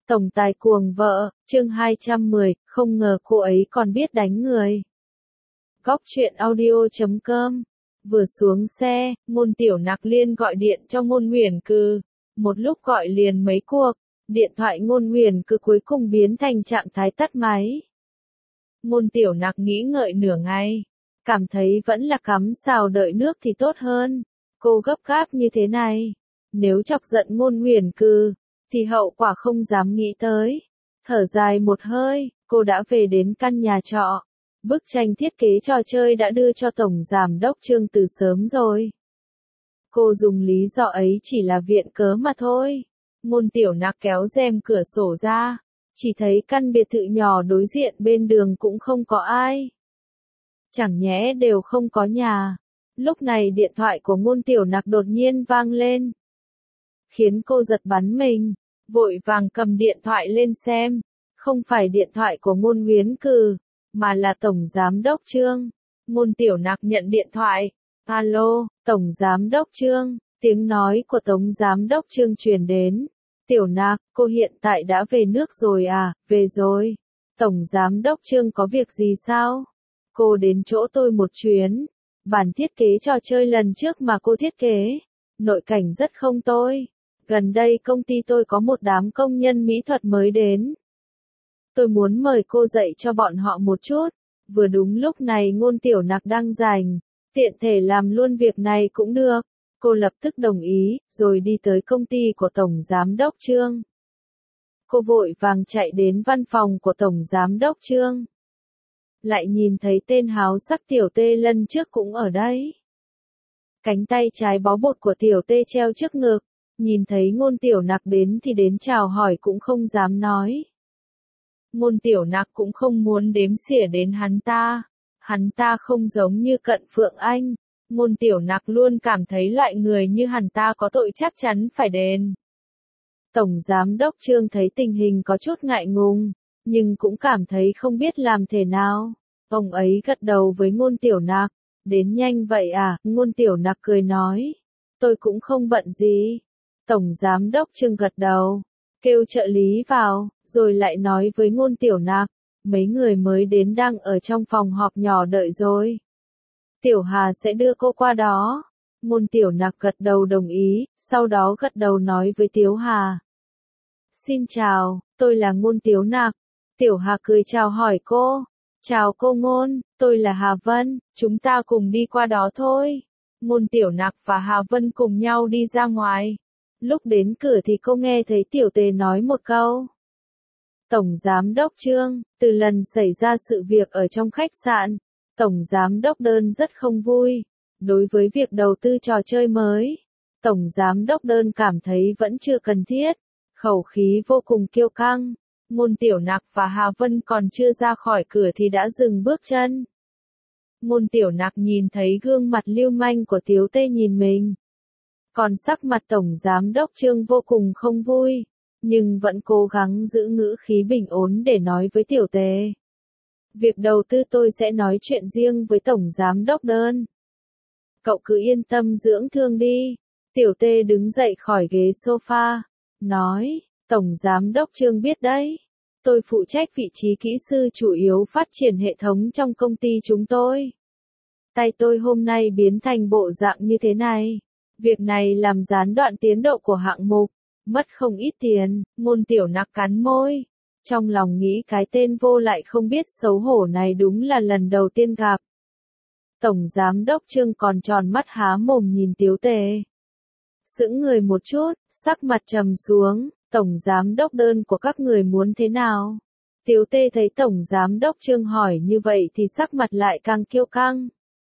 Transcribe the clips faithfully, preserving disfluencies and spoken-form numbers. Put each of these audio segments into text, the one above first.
Tổng tài cuồng vợ, chương hai trăm mười, không ngờ cô ấy còn biết đánh người. Góc truyện audio chấm com. Vừa xuống xe, Ngôn Tiểu Nặc liên gọi điện cho Ngôn Nguyền Cừ. Một lúc gọi liền mấy cuộc, điện thoại Ngôn Nguyền Cừ cuối cùng biến thành trạng thái tắt máy. Ngôn Tiểu Nặc nghĩ ngợi nửa ngày, cảm thấy vẫn là cắm sào đợi nước thì tốt hơn. Cô gấp gáp như thế này, nếu chọc giận Ngôn Nguyền Cừ thì hậu quả không dám nghĩ tới. Thở dài một hơi, cô đã về đến căn nhà trọ. Bức tranh thiết kế trò chơi đã đưa cho Tổng Giám đốc Trương từ sớm rồi. Cô dùng lý do ấy chỉ là viện cớ mà thôi. Ngôn Tiểu Nặc kéo rèm cửa sổ ra, chỉ thấy căn biệt thự nhỏ đối diện bên đường cũng không có ai. Chẳng nhẽ đều không có nhà. Lúc này điện thoại của Ngôn Tiểu Nặc đột nhiên vang lên, khiến cô giật bắn mình, vội vàng cầm điện thoại lên xem. Không phải điện thoại của Ngôn Nguyền Cừ, mà là Tổng Giám đốc Trương. Ngôn Tiểu Nặc nhận điện thoại. Alo, Tổng Giám đốc Trương. Tiếng nói của Tổng Giám đốc Trương truyền đến. Tiểu Nặc, cô hiện tại đã về nước rồi à? Về rồi. Tổng Giám đốc Trương có việc gì sao? Cô đến chỗ tôi một chuyến. Bản thiết kế trò chơi lần trước mà cô thiết kế, nội cảnh rất không tồi. Gần đây công ty tôi có một đám công nhân mỹ thuật mới đến. Tôi muốn mời cô dạy cho bọn họ một chút. Vừa đúng lúc này Ngôn Tiểu Nặc đang rảnh, tiện thể làm luôn việc này cũng được. Cô lập tức đồng ý, rồi đi tới công ty của Tổng Giám đốc Trương. Cô vội vàng chạy đến văn phòng của Tổng Giám đốc Trương. Lại nhìn thấy tên háo sắc Tiểu Tê lần trước cũng ở đấy. Cánh tay trái bó bột của Tiểu Tê treo trước ngực, nhìn thấy Ngôn Tiểu Nặc đến thì đến chào hỏi cũng không dám nói. Ngôn Tiểu Nặc cũng không muốn đếm xỉa đến hắn ta. Hắn ta không giống như Cận Phượng Anh. Ngôn Tiểu Nặc luôn cảm thấy loại người như hắn ta có tội chắc chắn phải đền. Tổng Giám đốc Trương thấy tình hình có chút ngại ngùng, nhưng cũng cảm thấy không biết làm thế nào. Ông ấy gật đầu với Ngôn Tiểu Nặc. Đến nhanh vậy à? Ngôn Tiểu Nặc cười nói. Tôi cũng không bận gì. Tổng Giám đốc Trương gật đầu, kêu trợ lý vào, rồi lại nói với Ngôn Tiểu Nặc. Mấy người mới đến đang ở trong phòng họp nhỏ đợi rồi. Tiểu Hà sẽ đưa cô qua đó. Ngôn Tiểu Nặc gật đầu đồng ý, sau đó gật đầu nói với Tiểu Hà. Xin chào, tôi là Ngôn Tiểu Nặc. Tiểu Hà cười chào hỏi cô. Chào cô Ngôn, tôi là Hà Vân, chúng ta cùng đi qua đó thôi. Ngôn Tiểu Nặc và Hà Vân cùng nhau đi ra ngoài. Lúc đến cửa thì cô nghe thấy Tiểu Tê nói một câu. Tổng Giám đốc Trương, từ lần xảy ra sự việc ở trong khách sạn, Tổng Giám đốc Đơn rất không vui. Đối với việc đầu tư trò chơi mới, Tổng Giám đốc Đơn cảm thấy vẫn chưa cần thiết. Khẩu khí vô cùng kiêu căng. Ngôn Tiểu Nặc và Hà Vân còn chưa ra khỏi cửa thì đã dừng bước chân. Ngôn Tiểu Nặc nhìn thấy gương mặt lưu manh của Tiểu Tê nhìn mình. Còn sắc mặt Tổng Giám đốc Trương vô cùng không vui, nhưng vẫn cố gắng giữ ngữ khí bình ổn để nói với Tiểu Tê. Việc đầu tư tôi sẽ nói chuyện riêng với Tổng Giám đốc Đơn. Cậu cứ yên tâm dưỡng thương đi. Tiểu Tê đứng dậy khỏi ghế sofa, nói, Tổng Giám đốc Trương biết đấy. Tôi phụ trách vị trí kỹ sư chủ yếu phát triển hệ thống trong công ty chúng tôi. Tay tôi hôm nay biến thành bộ dạng như thế này. Việc này làm gián đoạn tiến độ của hạng mục, mất không ít tiền. Ngôn Tiểu Nặc cắn môi, trong lòng nghĩ cái tên vô lại không biết xấu hổ này đúng là lần đầu tiên gặp. Tổng Giám đốc Trương còn tròn mắt há mồm nhìn Tiểu Tê. Sững người một chút, sắc mặt trầm xuống. Tổng Giám đốc Đơn của các người muốn thế nào? Tiểu Tê thấy Tổng Giám đốc Trương hỏi như vậy thì sắc mặt lại càng kiêu căng.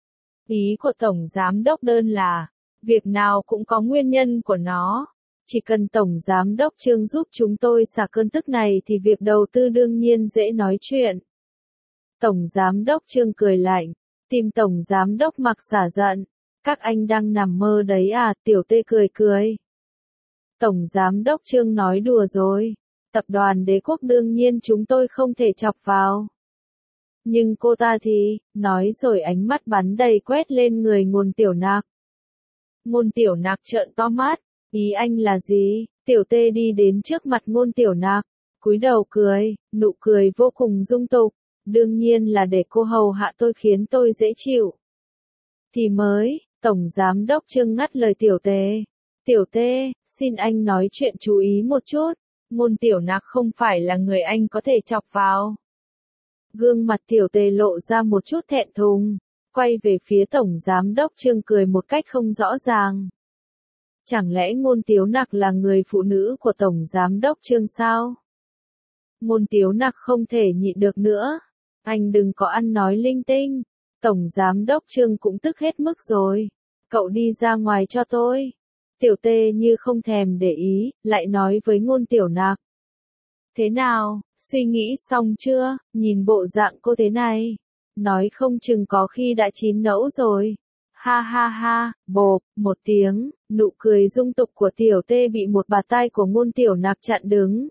Ý của Tổng Giám đốc Đơn là, việc nào cũng có nguyên nhân của nó. Chỉ cần Tổng Giám đốc Trương giúp chúng tôi xả cơn tức này thì việc đầu tư đương nhiên dễ nói chuyện. Tổng Giám đốc Trương cười lạnh, tìm Tổng Giám đốc Mặc xả giận. Các anh đang nằm mơ đấy à? Tiểu Tê cười cười. Tổng Giám đốc Trương nói đùa rồi. Tập đoàn Đế Quốc đương nhiên chúng tôi không thể chọc vào. Nhưng cô ta thì, nói rồi ánh mắt bắn đầy quét lên người Ngôn Tiểu Nặc. Ngôn Tiểu Nặc trợn to mắt, ý anh là gì? Tiểu Tê đi đến trước mặt Ngôn Tiểu Nặc, cúi đầu cười, nụ cười vô cùng dung tục, đương nhiên là để cô hầu hạ tôi khiến tôi dễ chịu. Thì mới, Tổng Giám Đốc Trương ngắt lời Tiểu Tề. Tiểu Tê, xin anh nói chuyện chú ý một chút, Ngôn Tiểu Nặc không phải là người anh có thể chọc vào. Gương mặt Tiểu Tề lộ ra một chút thẹn thùng, quay về phía Tổng Giám Đốc Trương cười một cách không rõ ràng. Chẳng lẽ Ngôn Tiếu Nặc là người phụ nữ của Tổng Giám Đốc Trương sao? Ngôn Tiếu Nặc không thể nhịn được nữa. Anh đừng có ăn nói linh tinh. Tổng Giám Đốc Trương cũng tức hết mức rồi. Cậu đi ra ngoài cho tôi. Tiểu Tê như không thèm để ý, lại nói với Ngôn Tiểu Nặc. Thế nào, suy nghĩ xong chưa, nhìn bộ dạng cô thế này. Nói không chừng có khi đã chín nẫu rồi. Ha ha ha, bộp, một tiếng, nụ cười dung tục của Tiểu Tê bị một bạt tai của Ngôn Tiểu Nặc chặn đứng.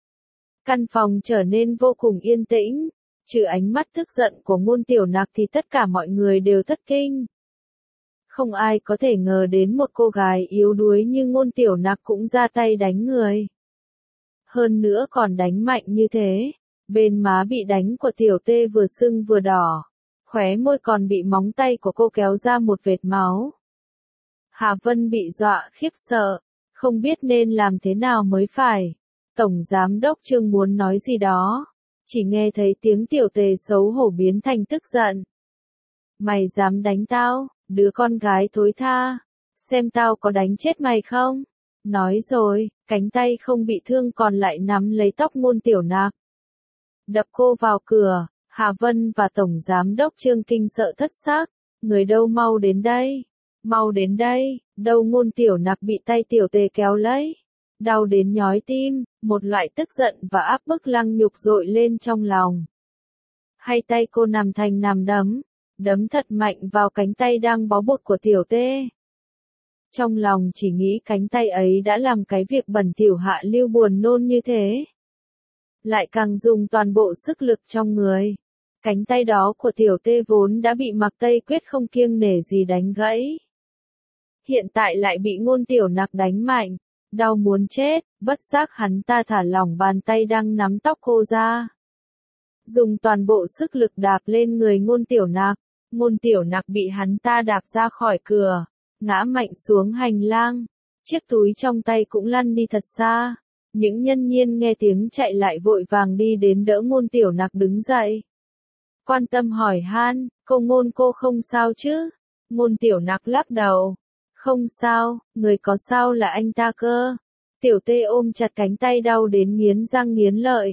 Căn phòng trở nên vô cùng yên tĩnh, trừ ánh mắt tức giận của Ngôn Tiểu Nặc thì tất cả mọi người đều thất kinh. Không ai có thể ngờ đến một cô gái yếu đuối như Ngôn Tiểu Nặc cũng ra tay đánh người. Hơn nữa còn đánh mạnh như thế, bên má bị đánh của Tiểu Tê vừa sưng vừa đỏ, khóe môi còn bị móng tay của cô kéo ra một vệt máu. Hà Vân bị dọa khiếp sợ, không biết nên làm thế nào mới phải. Tổng Giám Đốc Trương muốn nói gì đó, chỉ nghe thấy tiếng Tiểu Tề xấu hổ biến thành tức giận. Mày dám đánh tao, đứa con gái thối tha, xem tao có đánh chết mày không? Nói rồi, cánh tay không bị thương còn lại nắm lấy tóc Ngôn Tiểu Nặc. Đập cô vào cửa, Hà Vân và Tổng Giám Đốc Trương kinh sợ thất xác, người đâu mau đến đây, mau đến đây, đâu Ngôn Tiểu Nặc bị tay Tiểu Tề kéo lấy. Đau đến nhói tim, một loại tức giận và áp bức lăng nhục dội lên trong lòng. Hai tay cô nằm thành nằm đấm, đấm thật mạnh vào cánh tay đang bó bột của Tiểu Tê. Trong lòng chỉ nghĩ cánh tay ấy đã làm cái việc bẩn thỉu hạ lưu buồn nôn như thế. Lại càng dùng toàn bộ sức lực trong người. Cánh tay đó của Tiểu Tê vốn đã bị Mạc Tây Quyết không kiêng nể gì đánh gãy. Hiện tại lại bị Ngôn Tiểu Nặc đánh mạnh. Đau muốn chết, bất giác hắn ta thả lỏng bàn tay đang nắm tóc cô ra. Dùng toàn bộ sức lực đạp lên người Ngôn Tiểu Nặc. Ngôn Tiểu Nặc bị hắn ta đạp ra khỏi cửa, ngã mạnh xuống hành lang. Chiếc túi trong tay cũng lăn đi thật xa. Những nhân viên nghe tiếng chạy lại vội vàng đi đến đỡ Ngôn Tiểu Nặc đứng dậy. Quan tâm hỏi han, cô Ngôn cô không sao chứ? Ngôn Tiểu Nặc lắc đầu. Không sao, người có sao là anh ta cơ. Tiểu Tê ôm chặt cánh tay đau đến nghiến răng nghiến lợi.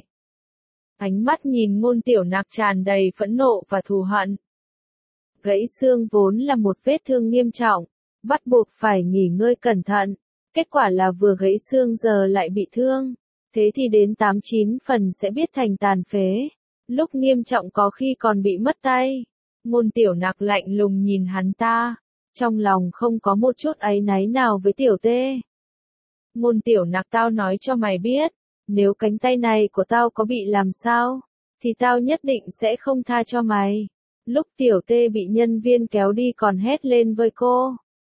Ánh mắt nhìn Ngôn Tiểu Nặc tràn đầy phẫn nộ và thù hận. Gãy xương vốn là một vết thương nghiêm trọng, bắt buộc phải nghỉ ngơi cẩn thận. Kết quả là vừa gãy xương giờ lại bị thương. Thế thì đến tám chín phần sẽ biết thành tàn phế. Lúc nghiêm trọng có khi còn bị mất tay. Ngôn Tiểu Nặc lạnh lùng nhìn hắn ta. Trong lòng không có một chút áy náy nào với Tiểu Tê. Ngôn Tiểu Nặc tao nói cho mày biết, nếu cánh tay này của tao có bị làm sao, thì tao nhất định sẽ không tha cho mày. Lúc Tiểu Tê bị nhân viên kéo đi còn hét lên với cô.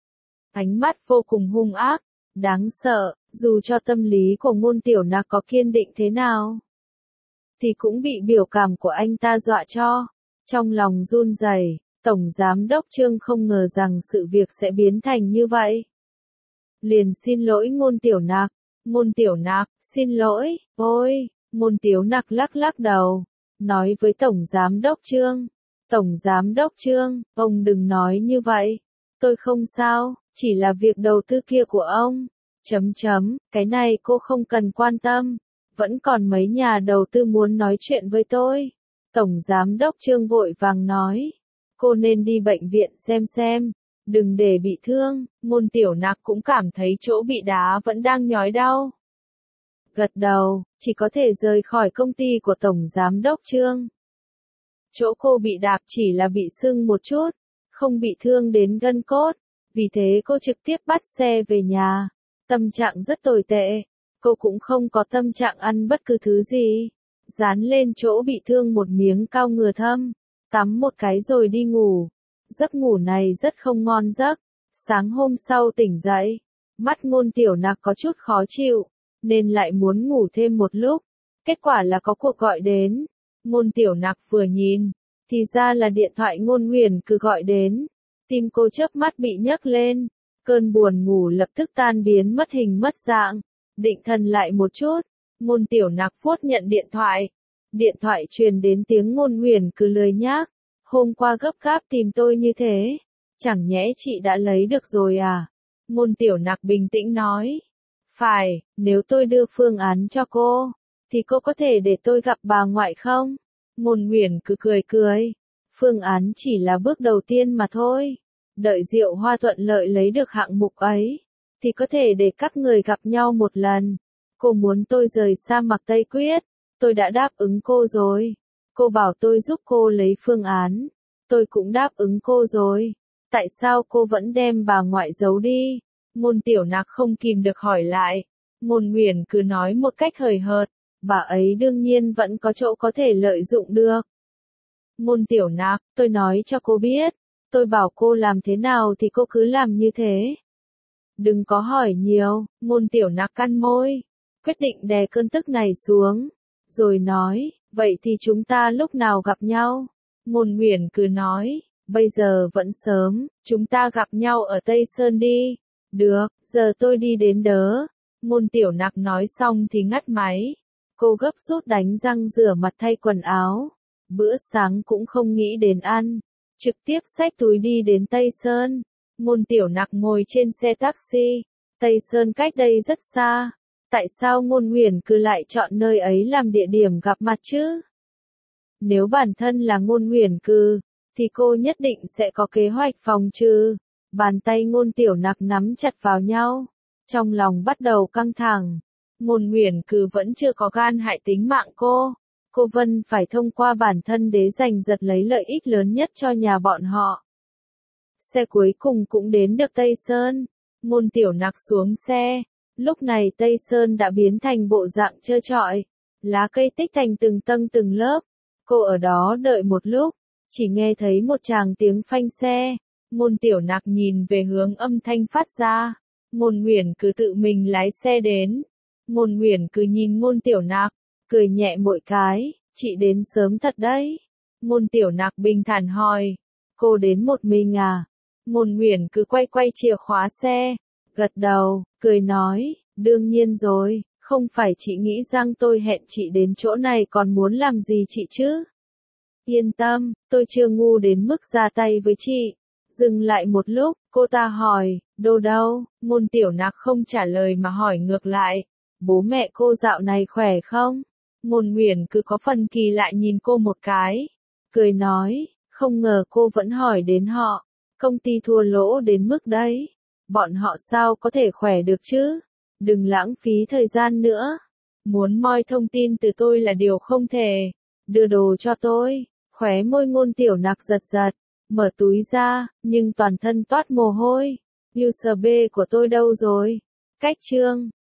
Ánh mắt vô cùng hung ác, đáng sợ, dù cho tâm lý của Ngôn Tiểu Nặc có kiên định thế nào, thì cũng bị biểu cảm của anh ta dọa cho. Trong lòng run rẩy. Tổng Giám Đốc Trương không ngờ rằng sự việc sẽ biến thành như vậy. Liền xin lỗi Ngôn Tiểu Nặc. Ngôn Tiểu Nặc, xin lỗi, ôi, Ngôn Tiếu Nặc lắc lắc đầu, nói với Tổng Giám Đốc Trương. Tổng Giám Đốc Trương, ông đừng nói như vậy. Tôi không sao, chỉ là việc đầu tư kia của ông. Chấm chấm, cái này cô không cần quan tâm. Vẫn còn mấy nhà đầu tư muốn nói chuyện với tôi. Tổng Giám Đốc Trương vội vàng nói. Cô nên đi bệnh viện xem xem, đừng để bị thương. Ngôn Tiểu Nặc cũng cảm thấy chỗ bị đá vẫn đang nhói đau. Gật đầu, chỉ có thể rời khỏi công ty của Tổng Giám Đốc Trương. Chỗ cô bị đạp chỉ là bị sưng một chút, không bị thương đến gân cốt. Vì thế cô trực tiếp bắt xe về nhà. Tâm trạng rất tồi tệ. Cô cũng không có tâm trạng ăn bất cứ thứ gì. Dán lên chỗ bị thương một miếng cao ngừa thâm. Tắm một cái rồi đi ngủ. Giấc ngủ này rất không ngon giấc. Sáng hôm sau tỉnh dậy, mắt Ngôn Tiểu Nặc có chút khó chịu, nên lại muốn ngủ thêm một lúc. Kết quả là có cuộc gọi đến. Ngôn Tiểu Nặc vừa nhìn, thì ra là điện thoại Ngôn Nguyền Cừ gọi đến. Tim cô chớp mắt bị nhấc lên, cơn buồn ngủ lập tức tan biến mất hình mất dạng. Định thần lại một chút, Ngôn Tiểu Nặc vuốt nhận điện thoại. Điện thoại truyền đến tiếng Ngôn Nguyền Cừ lười nhác. Hôm qua gấp gáp tìm tôi như thế, chẳng nhẽ chị đã lấy được rồi à? Ngôn Tiểu Nặc bình tĩnh nói. Phải, nếu tôi đưa phương án cho cô, thì cô có thể để tôi gặp bà ngoại không? Ngôn Nguyền Cừ cười cười. Phương án chỉ là bước đầu tiên mà thôi. Đợi Diệu Hoa thuận lợi lấy được hạng mục ấy, thì có thể để các người gặp nhau một lần. Cô muốn tôi rời sa mạc Tây Quyết, tôi đã đáp ứng cô rồi. Cô bảo tôi giúp cô lấy phương án, tôi cũng đáp ứng cô rồi. Tại sao cô vẫn đem bà ngoại giấu đi? Ngôn Tiểu Nặc không kìm được hỏi lại. Ngôn Nguyền cứ nói một cách hời hợt, bà ấy đương nhiên vẫn có chỗ có thể lợi dụng được. Ngôn Tiểu Nặc, tôi nói cho cô biết, tôi bảo cô làm thế nào thì cô cứ làm như thế. Đừng có hỏi nhiều. Ngôn Tiểu Nặc cắn môi, quyết định đè cơn tức này xuống, rồi nói, vậy thì chúng ta lúc nào gặp nhau? Ngôn Nguyền cứ nói, bây giờ vẫn sớm, chúng ta gặp nhau ở Tây Sơn đi. Được, giờ tôi đi đến đớ. Ngôn Tiểu Nặc nói xong thì ngắt máy. Cô gấp rút đánh răng rửa mặt thay quần áo. Bữa sáng cũng không nghĩ đến ăn, trực tiếp xách túi đi đến Tây Sơn. Ngôn Tiểu Nặc ngồi trên xe taxi. Tây Sơn cách đây rất xa. Tại sao Ngôn Nguyền Cừ lại chọn nơi ấy làm địa điểm gặp mặt chứ? Nếu bản thân là Ngôn Nguyền Cừ, thì cô nhất định sẽ có kế hoạch phòng trừ. Bàn tay Ngôn Tiểu Nặc nắm chặt vào nhau, trong lòng bắt đầu căng thẳng. Ngôn Nguyền Cừ vẫn chưa có gan hại tính mạng cô. Cô Vân phải thông qua bản thân để giành giật lấy lợi ích lớn nhất cho nhà bọn họ. Xe cuối cùng cũng đến được Tây Sơn. Ngôn Tiểu Nặc xuống xe. Lúc này Tây Sơn đã biến thành bộ dạng trơ trọi. Lá cây tích thành từng tầng từng lớp. Cô ở đó đợi một lúc, chỉ nghe thấy một tràng tiếng phanh xe. Ngôn Tiểu Nặc nhìn về hướng âm thanh phát ra. Ngôn Nguyền Cừ tự mình lái xe đến. Ngôn Nguyền Cừ nhìn Ngôn Tiểu Nặc, cười nhẹ mỗi cái, chị đến sớm thật đấy. Ngôn Tiểu Nặc bình thản hỏi, cô đến một mình à? Ngôn Nguyền Cừ quay quay chìa khóa xe, gật đầu, cười nói, đương nhiên rồi, không phải chị nghĩ rằng tôi hẹn chị đến chỗ này còn muốn làm gì chị chứ? Yên tâm, tôi chưa ngu đến mức ra tay với chị. Dừng lại một lúc, cô ta hỏi, Đô đâu? Ngôn Tiểu Nặc không trả lời mà hỏi ngược lại, bố mẹ cô dạo này khỏe không? Ngôn Nguyền Cừ có phần kỳ lạ nhìn cô một cái, cười nói, không ngờ cô vẫn hỏi đến họ. Công ty thua lỗ đến mức đấy, bọn họ sao có thể khỏe được chứ? Đừng lãng phí thời gian nữa. Muốn moi thông tin từ tôi là điều không thể. Đưa đồ cho tôi. Khóe môi Ngôn Tiểu Nặc giật giật, mở túi ra, nhưng toàn thân toát mồ hôi. User B của tôi đâu rồi? Cách chương